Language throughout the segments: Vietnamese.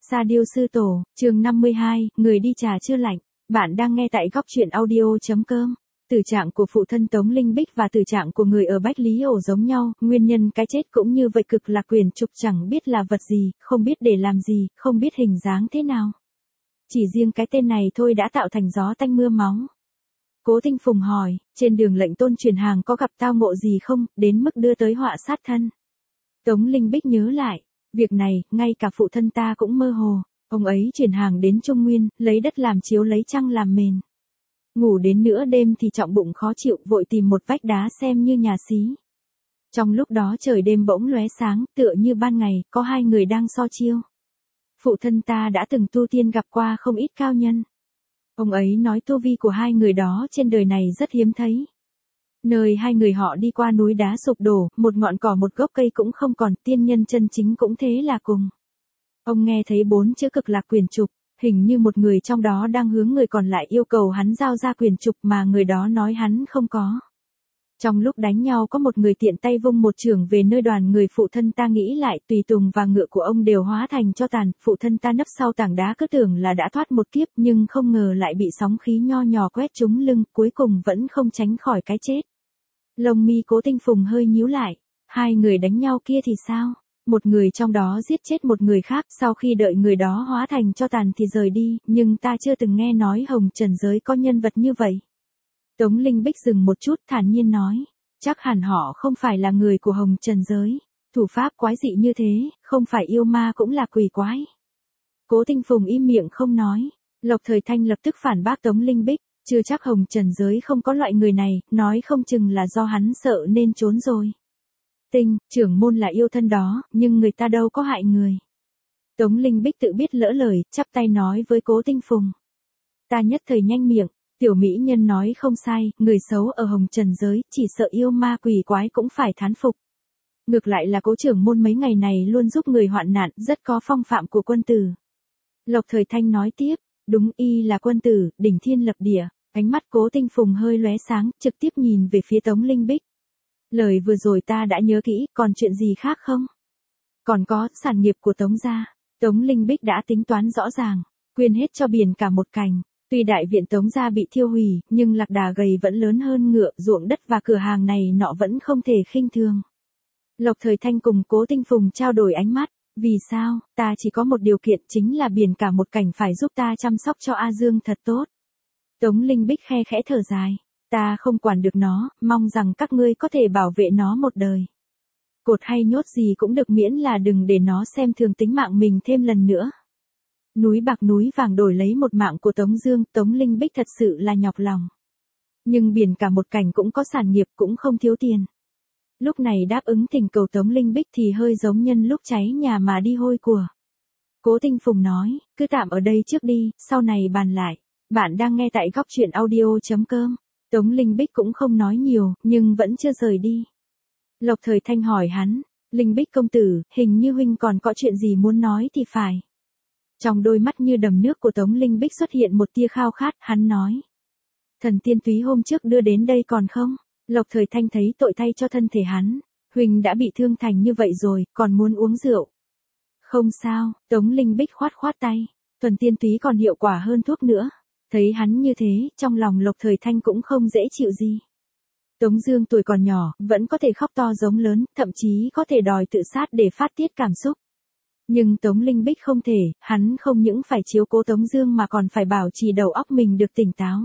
Sa Diêu Sư Tổ, chương 52, người đi trà chưa lạnh. Bạn đang nghe tại góc truyện audio.com. Tử trạng của phụ thân Tống Linh Bích và tử trạng của người ở Bách Lý Ổ giống nhau, nguyên nhân cái chết cũng như vậy, cực là quyển trục, chẳng biết là vật gì, không biết để làm gì, không biết hình dáng thế nào. Chỉ riêng cái tên này thôi đã tạo thành gió tanh mưa máu. Cố Tinh Phùng hỏi, trên đường lệnh tôn truyền hàng có gặp tao ngộ gì không, đến mức đưa tới họa sát thân. Tống Linh Bích nhớ lại. Việc này, ngay cả phụ thân ta cũng mơ hồ, ông ấy chuyển hàng đến Trung Nguyên, lấy đất làm chiếu lấy trăng làm mền. Ngủ đến nửa đêm thì trọng bụng khó chịu, vội tìm một vách đá xem như nhà xí. Trong lúc đó trời đêm bỗng lóe sáng, tựa như ban ngày, có hai người đang so chiêu. Phụ thân ta đã từng tu tiên gặp qua không ít cao nhân. Ông ấy nói tu vi của hai người đó trên đời này rất hiếm thấy. Nơi hai người họ đi qua núi đá sụp đổ, một ngọn cỏ một gốc cây cũng không còn, tiên nhân chân chính cũng thế là cùng. Ông nghe thấy 4 chữ cực lạc quyền trục, hình như một người trong đó đang hướng người còn lại yêu cầu hắn giao ra quyền trục mà người đó nói hắn không có. Trong lúc đánh nhau có một người tiện tay vung một chưởng về nơi đoàn người phụ thân ta, nghĩ lại tùy tùng và ngựa của ông đều hóa thành tro tàn, phụ thân ta nấp sau tảng đá cứ tưởng là đã thoát một kiếp nhưng không ngờ lại bị sóng khí nho nhỏ quét trúng lưng, cuối cùng vẫn không tránh khỏi cái chết. Lông mi Cố Tinh Phùng hơi nhíu lại, hai người đánh nhau kia thì sao? Một người trong đó giết chết một người khác, sau khi đợi người đó hóa thành tro tàn thì rời đi, nhưng ta chưa từng nghe nói hồng trần giới có nhân vật như vậy. Tống Linh Bích dừng một chút, thản nhiên nói, chắc hẳn họ không phải là người của hồng trần giới, thủ pháp quái dị như thế, không phải yêu ma cũng là quỷ quái. Cố Tinh Phùng im miệng không nói, Lộc Thời Thanh lập tức phản bác Tống Linh Bích. Chưa chắc hồng trần giới không có loại người này, nói không chừng là do hắn sợ nên trốn rồi. Tinh, trưởng môn là yêu thân đó, nhưng người ta đâu có hại người. Tống Linh Bích tự biết lỡ lời, chắp tay nói với Cố Tinh Phùng. Ta nhất thời nhanh miệng, tiểu mỹ nhân nói không sai, người xấu ở hồng trần giới, chỉ sợ yêu ma quỷ quái cũng phải thán phục. Ngược lại là Cố trưởng môn mấy ngày này luôn giúp người hoạn nạn, rất có phong phạm của quân tử. Lộc Thời Thanh nói tiếp, đúng, y là quân tử, đỉnh thiên lập địa. Ánh mắt Cố Tinh Phùng hơi lóe sáng, trực tiếp nhìn về phía Tống Linh Bích. Lời vừa rồi ta đã nhớ kỹ, còn chuyện gì khác không? Còn có, sản nghiệp của Tống gia. Tống Linh Bích đã tính toán rõ ràng, quyên hết cho biển cả một cành. Tuy đại viện Tống gia bị thiêu hủy, nhưng lạc đà gầy vẫn lớn hơn ngựa, ruộng đất và cửa hàng này nọ vẫn không thể khinh thường. Lộc Thời Thanh cùng Cố Tinh Phùng trao đổi ánh mắt. Vì sao, ta chỉ có một điều kiện, chính là biển cả một cảnh phải giúp ta chăm sóc cho A Dương thật tốt. Tống Linh Bích khe khẽ thở dài, ta không quản được nó, mong rằng các ngươi có thể bảo vệ nó một đời. Cột hay nhốt gì cũng được, miễn là đừng để nó xem thường tính mạng mình thêm lần nữa. Núi bạc núi vàng đổi lấy một mạng của Tống Dương, Tống Linh Bích thật sự là nhọc lòng. Nhưng biển cả một cảnh cũng có sản nghiệp, cũng không thiếu tiền. Lúc này đáp ứng thỉnh cầu Tống Linh Bích thì hơi giống nhân lúc cháy nhà mà đi hôi của. Cố Tinh Phùng nói, cứ tạm ở đây trước đi, sau này bàn lại. Bạn đang nghe tại góc truyện audio.com. Tống Linh Bích cũng không nói nhiều, nhưng vẫn chưa rời đi. Lộc Thời Thanh hỏi hắn, Linh Bích công tử, hình như huynh còn có chuyện gì muốn nói thì phải. Trong đôi mắt như đầm nước của Tống Linh Bích xuất hiện một tia khao khát, hắn nói. Thần tiên túy hôm trước đưa đến đây còn không? Lộc Thời Thanh thấy tội thay cho thân thể hắn, huynh đã bị thương thành như vậy rồi, còn muốn uống rượu. Không sao, Tống Linh Bích khoát khoát tay, thuần tiên túy còn hiệu quả hơn thuốc nữa. Thấy hắn như thế, trong lòng Lộc Thời Thanh cũng không dễ chịu gì. Tống Dương tuổi còn nhỏ, vẫn có thể khóc to giống lớn, thậm chí có thể đòi tự sát để phát tiết cảm xúc. Nhưng Tống Linh Bích không thể, hắn không những phải chiếu cố Tống Dương mà còn phải bảo trì đầu óc mình được tỉnh táo.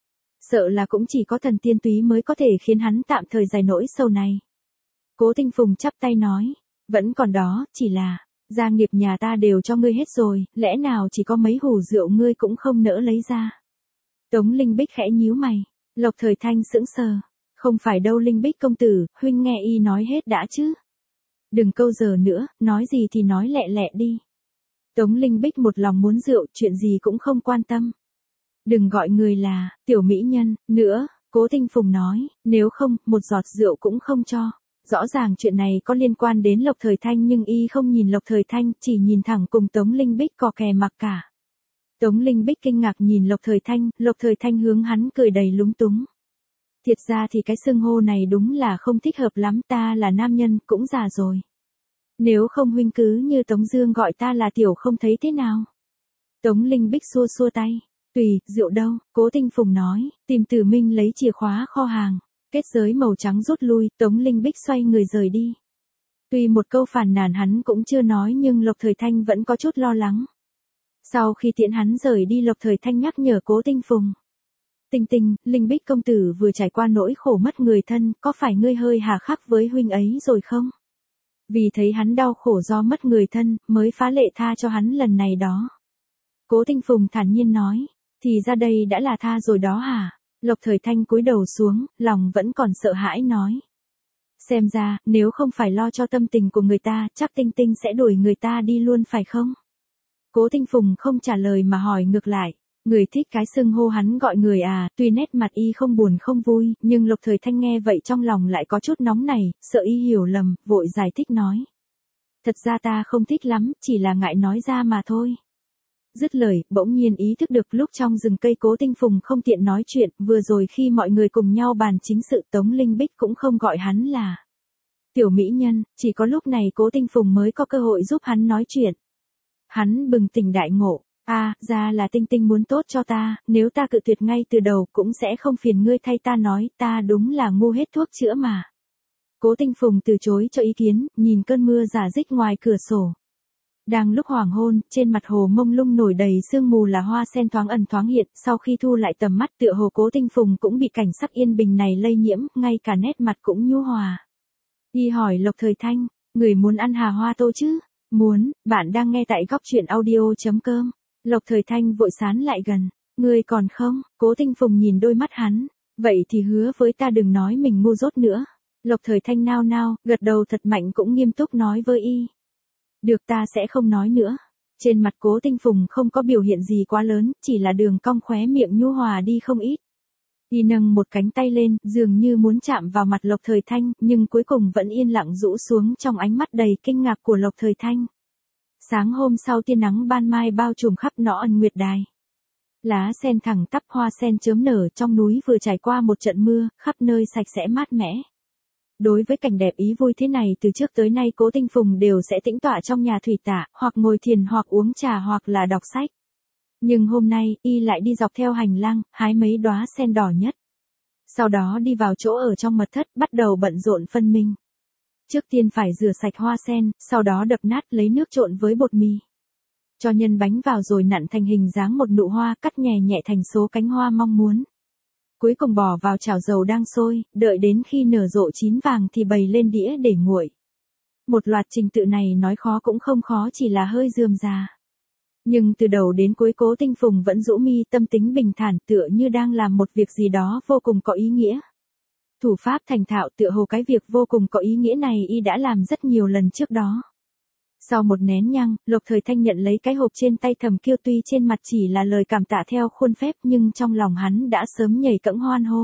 Sợ là cũng chỉ có thần tiên túy mới có thể khiến hắn tạm thời giải nỗi sầu này. Cố Tinh Phùng chắp tay nói, vẫn còn đó, chỉ là, gia nghiệp nhà ta đều cho ngươi hết rồi, lẽ nào chỉ có mấy hủ rượu ngươi cũng không nỡ lấy ra. Tống Linh Bích khẽ nhíu mày, Lộc Thời Thanh sững sờ, không phải đâu Linh Bích công tử, huynh nghe y nói hết đã chứ. Đừng câu giờ nữa, nói gì thì nói lẹ lẹ đi. Tống Linh Bích một lòng muốn rượu, chuyện gì cũng không quan tâm. Đừng gọi người là, tiểu mỹ nhân, nữa, Cố Tinh Phùng nói, nếu không, một giọt rượu cũng không cho. Rõ ràng chuyện này có liên quan đến Lộc Thời Thanh nhưng y không nhìn Lộc Thời Thanh, chỉ nhìn thẳng cùng Tống Linh Bích cò kè mặc cả. Tống Linh Bích kinh ngạc nhìn Lộc Thời Thanh hướng hắn cười đầy lúng túng. Thiệt ra thì cái xưng hô này đúng là không thích hợp lắm, ta là nam nhân, cũng già rồi. Nếu không huynh cứ như Tống Dương gọi ta là tiểu không thấy thế nào. Tống Linh Bích xua xua tay. Tùy, rượu đâu, Cố Tinh Phùng nói, tìm Tử Minh lấy chìa khóa kho hàng. Kết giới màu trắng rút lui, Tống Linh Bích xoay người rời đi. Tuy một câu phàn nàn hắn cũng chưa nói nhưng Lộc Thời Thanh vẫn có chút lo lắng. Sau khi tiễn hắn rời đi, Lộc Thời Thanh nhắc nhở Cố Tinh Phùng. Tinh Tinh, Linh Bích công tử vừa trải qua nỗi khổ mất người thân, có phải ngươi hơi hà khắc với huynh ấy rồi không? Vì thấy hắn đau khổ do mất người thân, mới phá lệ tha cho hắn lần này đó. Cố Tinh Phùng thản nhiên nói, thì ra đây đã là tha rồi đó hả? Lộc Thời Thanh cúi đầu xuống, lòng vẫn còn sợ hãi nói. Xem ra, nếu không phải lo cho tâm tình của người ta, chắc Tinh Tinh sẽ đuổi người ta đi luôn phải không? Cố Tinh Phùng không trả lời mà hỏi ngược lại. Người thích cái xưng hô hắn gọi người à, tuy nét mặt y không buồn không vui, nhưng Lộc Thời Thanh nghe vậy trong lòng lại có chút nóng nảy, sợ y hiểu lầm, vội giải thích nói. Thật ra ta không thích lắm, chỉ là ngại nói ra mà thôi. Dứt lời, bỗng nhiên ý thức được lúc trong rừng cây Cố Tinh Phùng không tiện nói chuyện, vừa rồi khi mọi người cùng nhau bàn chính sự Tống Linh Bích cũng không gọi hắn là tiểu mỹ nhân, chỉ có lúc này Cố Tinh Phùng mới có cơ hội giúp hắn nói chuyện. Hắn bừng tỉnh đại ngộ. Ra là Tinh Tinh muốn tốt cho ta, nếu ta cự tuyệt ngay từ đầu cũng sẽ không phiền ngươi thay ta nói, ta đúng là ngu hết thuốc chữa mà. Cố Tinh Phùng từ chối cho ý kiến, nhìn cơn mưa rả rích ngoài cửa sổ. Đang lúc hoàng hôn, trên mặt hồ mông lung nổi đầy sương mù là hoa sen thoáng ẩn thoáng hiện, sau khi thu lại tầm mắt tựa hồ Cố Tinh Phùng cũng bị cảnh sắc yên bình này lây nhiễm, ngay cả nét mặt cũng nhu hòa. Y hỏi Lộc Thời Thanh, người muốn ăn hà hoa tô chứ? Muốn, bạn đang nghe tại góc truyện audio.com. Lộc Thời Thanh vội sán lại gần. Ngươi còn không? Cố Tinh Phùng nhìn đôi mắt hắn. Vậy thì hứa với ta đừng nói mình ngu dốt nữa. Lộc Thời Thanh nao nao, gật đầu thật mạnh cũng nghiêm túc nói với y. Được, ta sẽ không nói nữa. Trên mặt Cố Tinh Phùng không có biểu hiện gì quá lớn, chỉ là đường cong khóe miệng nhu hòa đi không ít. Y nâng một cánh tay lên, dường như muốn chạm vào mặt Lộc Thời Thanh, nhưng cuối cùng vẫn yên lặng rũ xuống trong ánh mắt đầy kinh ngạc của Lộc Thời Thanh. Sáng hôm sau tia nắng ban mai bao trùm khắp nõ ân nguyệt đài. Lá sen thẳng tắp, hoa sen chớm nở, trong núi vừa trải qua một trận mưa, khắp nơi sạch sẽ mát mẻ. Đối với cảnh đẹp ý vui thế này từ trước tới nay Cố Tinh Phùng đều sẽ tĩnh tọa trong nhà thủy tạ, hoặc ngồi thiền hoặc uống trà hoặc là đọc sách. Nhưng hôm nay, y lại đi dọc theo hành lang, hái mấy đóa sen đỏ nhất. Sau đó đi vào chỗ ở trong mật thất, bắt đầu bận rộn phân minh. Trước tiên phải rửa sạch hoa sen, sau đó đập nát lấy nước trộn với bột mì. Cho nhân bánh vào rồi nặn thành hình dáng một nụ hoa, cắt nhẹ nhẹ thành số cánh hoa mong muốn. Cuối cùng bỏ vào chảo dầu đang sôi, đợi đến khi nở rộ chín vàng thì bày lên đĩa để nguội. Một loạt trình tự này nói khó cũng không khó, chỉ là hơi rườm rà. Nhưng từ đầu đến cuối Cố Tinh Phùng vẫn rũ mi, tâm tính bình thản, tựa như đang làm một việc gì đó vô cùng có ý nghĩa. Thủ pháp thành thạo, tựa hồ cái việc vô cùng có ý nghĩa này y đã làm rất nhiều lần trước đó. Sau một nén nhang, Lộc Thời Thanh nhận lấy cái hộp trên tay Thẩm Kiêu, tuy trên mặt chỉ là lời cảm tạ theo khuôn phép nhưng trong lòng hắn đã sớm nhảy cẫng hoan hô.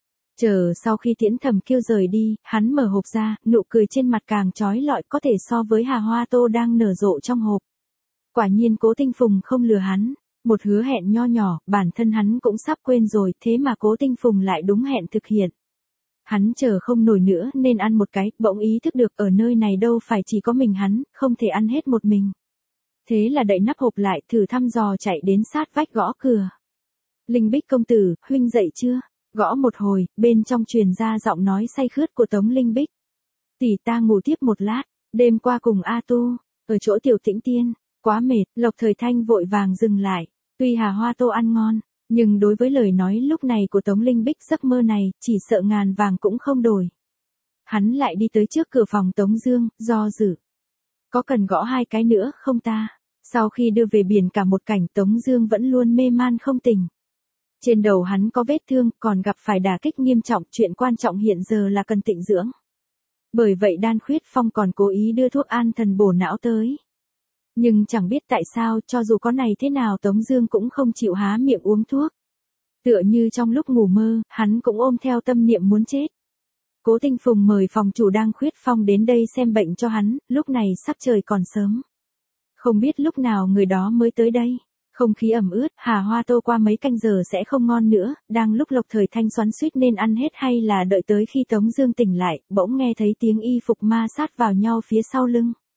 Chờ sau khi tiễn Thẩm Kiêu rời đi, hắn mở hộp ra, nụ cười trên mặt càng chói lọi, có thể so với hà hoa tô đang nở rộ trong hộp. Quả nhiên Cố Tinh Phùng không lừa hắn. Một hứa hẹn nho nhỏ, bản thân hắn cũng sắp quên rồi, thế mà Cố Tinh Phùng lại đúng hẹn thực hiện. Hắn chờ không nổi nữa nên ăn một cái, bỗng ý thức được ở nơi này đâu phải chỉ có mình hắn, không thể ăn hết một mình. Thế là đậy nắp hộp lại, thử thăm dò chạy đến sát vách gõ cửa. Linh Bích công tử, huynh dậy chưa? Gõ một hồi, bên trong truyền ra giọng nói say khướt của Tống Linh Bích. Tỷ ta ngủ tiếp một lát, đêm qua cùng A Tu, ở chỗ Tiểu Tĩnh Tiên, quá mệt. Lộc Thời Thanh vội vàng dừng lại. Tuy hà hoa tô ăn ngon, nhưng đối với lời nói lúc này của Tống Linh Bích, giấc mơ này, chỉ sợ ngàn vàng cũng không đổi. Hắn lại đi tới trước cửa phòng Tống Dương, do dự. Có cần gõ hai cái nữa không ta? Sau khi đưa về biển cả một cảnh, Tống Dương vẫn luôn mê man không tỉnh. Trên đầu hắn có vết thương, còn gặp phải đả kích nghiêm trọng, chuyện quan trọng hiện giờ là cần tịnh dưỡng. Bởi vậy Đan Khuyết Phong còn cố ý đưa thuốc an thần bổ não tới. Nhưng chẳng biết tại sao, cho dù có này thế nào Tống Dương cũng không chịu há miệng uống thuốc. Tựa như trong lúc ngủ mơ, hắn cũng ôm theo tâm niệm muốn chết. Cố Tinh Phùng mời phòng chủ Đan Khuyết Phong đến đây xem bệnh cho hắn, lúc này sắc trời còn sớm. Không biết lúc nào người đó mới tới đây. Không khí ẩm ướt, hà hoa tô qua mấy canh giờ sẽ không ngon nữa, đang lúc Lộc Thời Thanh xoắn xuýt nên ăn hết hay là đợi tới khi Tống Dương tỉnh lại, bỗng nghe thấy tiếng y phục ma sát vào nhau phía sau lưng.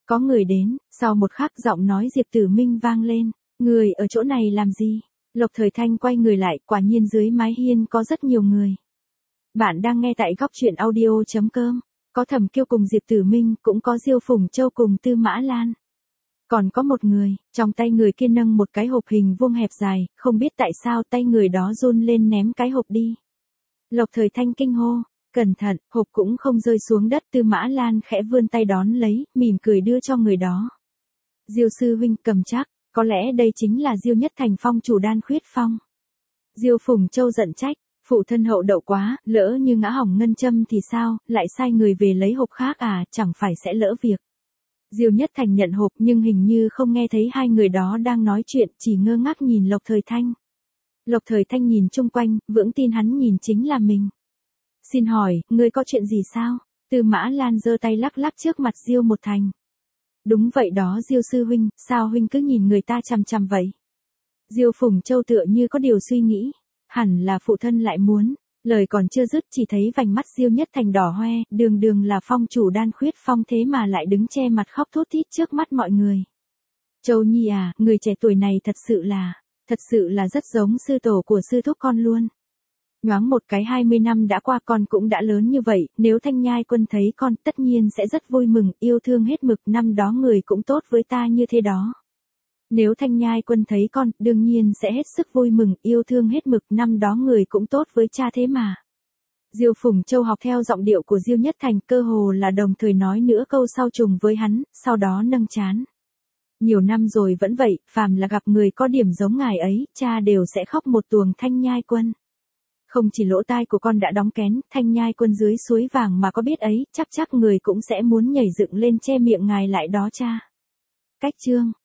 Có người đến, sau một khắc giọng nói Diệp Tử Minh vang lên, người ở chỗ này làm gì? Lộc Thời Thanh quay người lại, quả nhiên dưới mái hiên có rất nhiều người. Bạn đang nghe tại góc chuyện audio.com, có Thẩm Kiêu cùng Diệp Tử Minh, cũng có Diêu Phùng Châu cùng Tư Mã Lan. Còn có một người, trong tay người kia nâng một cái hộp hình vuông hẹp dài, không biết tại sao tay người đó run lên ném cái hộp đi. Lộc Thời Thanh kinh hô, cẩn thận, hộp cũng không rơi xuống đất. Tư Mã Lan khẽ vươn tay đón lấy, mỉm cười đưa cho người đó. Diêu sư huynh cầm chắc, có lẽ đây chính là Diêu Nhất Thành phong chủ Đan Khuyết Phong. Diêu Phùng Châu giận trách, phụ thân hậu đậu quá, lỡ như ngã hỏng ngân châm thì sao, lại sai người về lấy hộp khác à, chẳng phải sẽ lỡ việc. Diêu Nhất Thành nhận hộp nhưng hình như không nghe thấy hai người đó đang nói chuyện, chỉ ngơ ngác nhìn Lộc Thời Thanh. Lộc Thời Thanh nhìn chung quanh, vững tin hắn nhìn chính là mình. Xin hỏi, ngươi có chuyện gì sao? Tư Mã Lan giơ tay lắc lắc trước mặt Diêu Một Thành. Đúng vậy đó Diêu sư huynh, sao huynh cứ nhìn người ta chằm chằm vậy? Diêu Phùng Châu tựa như có điều suy nghĩ, hẳn là phụ thân lại muốn. Lời còn chưa dứt chỉ thấy vành mắt Diêu Nhất Thành đỏ hoe, đường đường là phong chủ Đan Khuyết Phong thế mà lại đứng che mặt khóc thút thít trước mắt mọi người. Châu Nhi à, người trẻ tuổi này thật sự là rất giống sư tổ của sư thúc con luôn. Nhoáng một cái 20 năm đã qua con cũng đã lớn như vậy, nếu Thanh Nhai Quân thấy con tất nhiên sẽ rất vui mừng, yêu thương hết mực, năm đó người cũng tốt với ta như thế đó. Nếu Thanh Nhai Quân thấy con, đương nhiên sẽ hết sức vui mừng, yêu thương hết mực, năm đó người cũng tốt với cha thế mà. Diêu Phùng Châu học theo giọng điệu của Diêu Nhất Thành, cơ hồ là đồng thời nói nữa câu sau trùng với hắn, sau đó nâng trán. Nhiều năm rồi vẫn vậy, phàm là gặp người có điểm giống ngài ấy, cha đều sẽ khóc một tuồng. Thanh Nhai Quân. Không chỉ lỗ tai của con đã đóng kén, Thanh Nhai Quân dưới suối vàng mà có biết ấy, chắc người cũng sẽ muốn nhảy dựng lên che miệng ngài lại đó cha. Cách chương